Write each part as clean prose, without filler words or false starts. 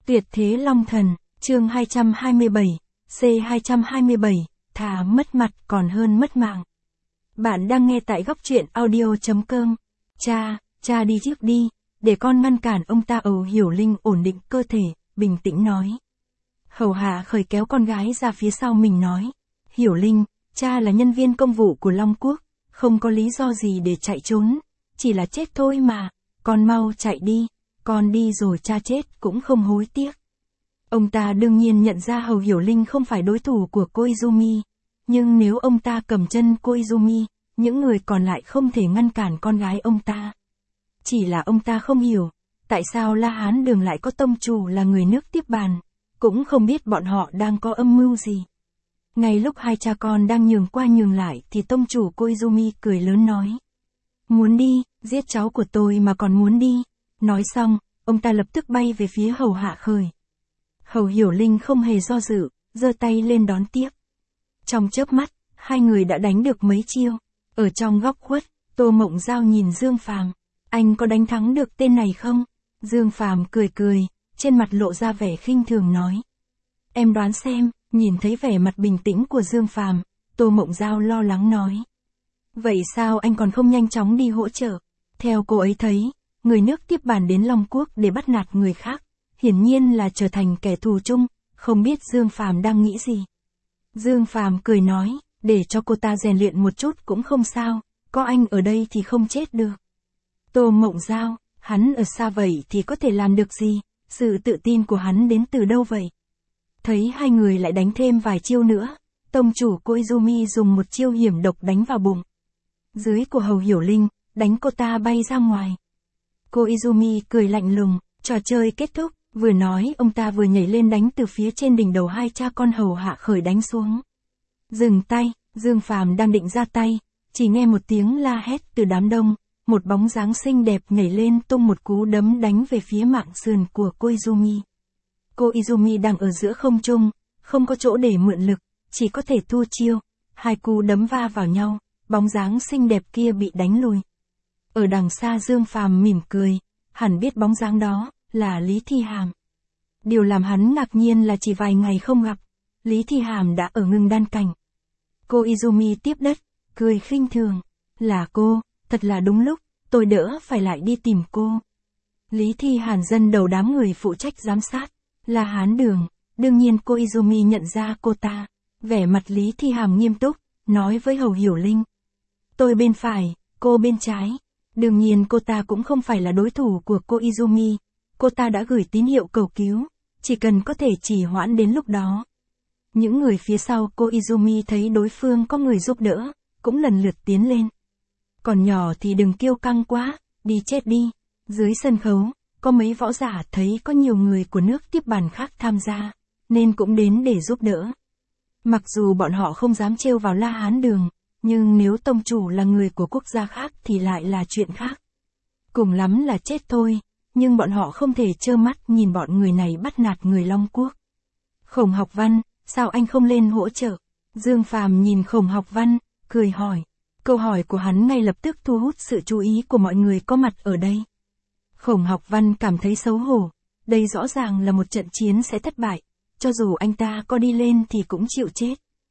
Tuyệt thế Long Thần, chương 227, C227, thà mất mặt còn hơn mất mạng. Bạn đang nghe tại góc truyện audio.com. Cha đi trước đi, để con ngăn cản ông ta. Âu Hiểu Linh ổn định cơ thể, bình tĩnh nói. Hầu Hạ Khởi kéo con gái ra phía sau mình nói. Hiểu Linh, cha là nhân viên công vụ của Long Quốc, không có lý do gì để chạy trốn, chỉ là chết thôi mà, con mau chạy đi, con đi rồi cha chết cũng không hối tiếc. Ông ta đương nhiên nhận ra Hầu Hiểu Linh không phải đối thủ của cô Izumi, nhưng nếu ông ta cầm chân cô Izumi, những người còn lại không thể ngăn cản con gái ông ta. Chỉ là ông ta không hiểu, tại sao La Hán Đường lại có tông chủ là người nước tiếp bàn, cũng không biết bọn họ đang có âm mưu gì. Ngay lúc hai cha con đang nhường qua nhường lại thì tông chủ cô Izumi cười lớn nói. Muốn đi, giết cháu của tôi mà còn muốn đi. Nói xong, ông ta lập tức bay về phía Hầu Hạ Khởi. Hầu Hiểu Linh không hề do dự, giơ tay lên đón tiếp. Trong chớp mắt, hai người đã đánh được mấy chiêu. Ở trong góc khuất, Tô Mộng Giao nhìn Dương Phàm. Anh có đánh thắng được tên này không? Dương Phàm cười cười, trên mặt lộ ra vẻ khinh thường nói. Em đoán xem. Nhìn thấy vẻ mặt bình tĩnh của Dương Phàm, Tô Mộng Giao lo lắng nói. Vậy sao anh còn không nhanh chóng đi hỗ trợ? Theo cô ấy thấy, người nước tiếp bàn đến Long Quốc để bắt nạt người khác, hiển nhiên là trở thành kẻ thù chung, không biết Dương Phàm đang nghĩ gì. Dương Phàm cười nói, để cho cô ta rèn luyện một chút cũng không sao, có anh ở đây thì không chết được. Tô Mộng Giao, hắn ở xa vậy thì có thể làm được gì, sự tự tin của hắn đến từ đâu vậy? Thấy hai người lại đánh thêm vài chiêu nữa, tông chủ cô Izumi dùng một chiêu hiểm độc đánh vào bụng. Dưới của Hầu Hiểu Linh, đánh cô ta bay ra ngoài. Cô Izumi cười lạnh lùng, trò chơi kết thúc, vừa nói ông ta vừa nhảy lên đánh từ phía trên đỉnh đầu hai cha con Hầu Hạ Khởi đánh xuống. Dừng tay, Dương Phàm đang định ra tay, chỉ nghe một tiếng la hét từ đám đông, một bóng dáng xinh đẹp nhảy lên tung một cú đấm đánh về phía mạng sườn của cô Izumi. Cô Izumi đang ở giữa không trung, không có chỗ để mượn lực, chỉ có thể thua chiêu. Hai cú đấm va vào nhau, bóng dáng xinh đẹp kia bị đánh lùi. Ở đằng xa Dương Phàm mỉm cười, hẳn biết bóng dáng đó là Lý Thi Hàm. Điều làm hắn ngạc nhiên là chỉ vài ngày không gặp, Lý Thi Hàm đã ở ngưng đan cảnh. Cô Izumi tiếp đất, cười khinh thường. Là cô, thật là đúng lúc, tôi đỡ phải lại đi tìm cô. Lý Thi Hàn dân đầu đám người phụ trách giám sát. La Hán Đường, đương nhiên cô Izumi nhận ra cô ta. Vẻ mặt Lý Thi Hàm nghiêm túc, nói với Hầu Hiểu Linh. Tôi bên phải, cô bên trái. Đương nhiên cô ta cũng không phải là đối thủ của cô Izumi. Cô ta đã gửi tín hiệu cầu cứu, chỉ cần có thể trì hoãn đến lúc đó. Những người phía sau cô Izumi thấy đối phương có người giúp đỡ, cũng lần lượt tiến lên. Còn nhỏ thì đừng kiêu căng quá, đi chết đi. Dưới sân khấu, có mấy võ giả thấy có nhiều người của nước tiếp bàn khác tham gia, nên cũng đến để giúp đỡ. Mặc dù bọn họ không dám trêu vào La Hán Đường, nhưng nếu tông chủ là người của quốc gia khác thì lại là chuyện khác. Cùng lắm là chết thôi, nhưng bọn họ không thể trơ mắt nhìn bọn người này bắt nạt người Long Quốc. Khổng Học Văn, sao anh không lên hỗ trợ? Dương Phàm nhìn Khổng Học Văn, cười hỏi. Câu hỏi của hắn ngay lập tức thu hút sự chú ý của mọi người có mặt ở đây. Khổng Học Văn cảm thấy xấu hổ, đây rõ ràng là một trận chiến sẽ thất bại, cho dù anh ta có đi lên thì cũng chịu chết.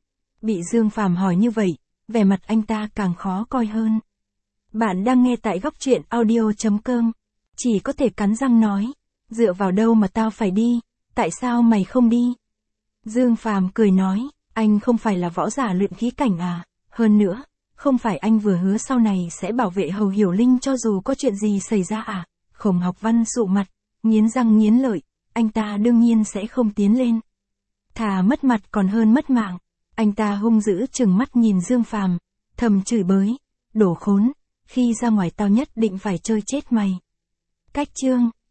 Bị Dương Phàm hỏi như vậy, vẻ mặt anh ta càng khó coi hơn. Bạn đang nghe tại góc truyện audio.com, chỉ có thể cắn răng nói, dựa vào đâu mà tao phải đi, tại sao mày không đi? Dương Phàm cười nói, anh không phải là võ giả luyện khí cảnh à, hơn nữa, không phải anh vừa hứa sau này sẽ bảo vệ Hầu Hiểu Linh cho dù có chuyện gì xảy ra à? Khổng Học Văn sụ mặt, nghiến răng nghiến lợi, anh ta đương nhiên sẽ không tiến lên. Thà mất mặt còn hơn mất mạng. Anh ta hung dữ trừng mắt nhìn Dương Phàm, thầm chửi bới, đổ khốn, khi ra ngoài tao nhất định phải chơi chết mày. Cách chương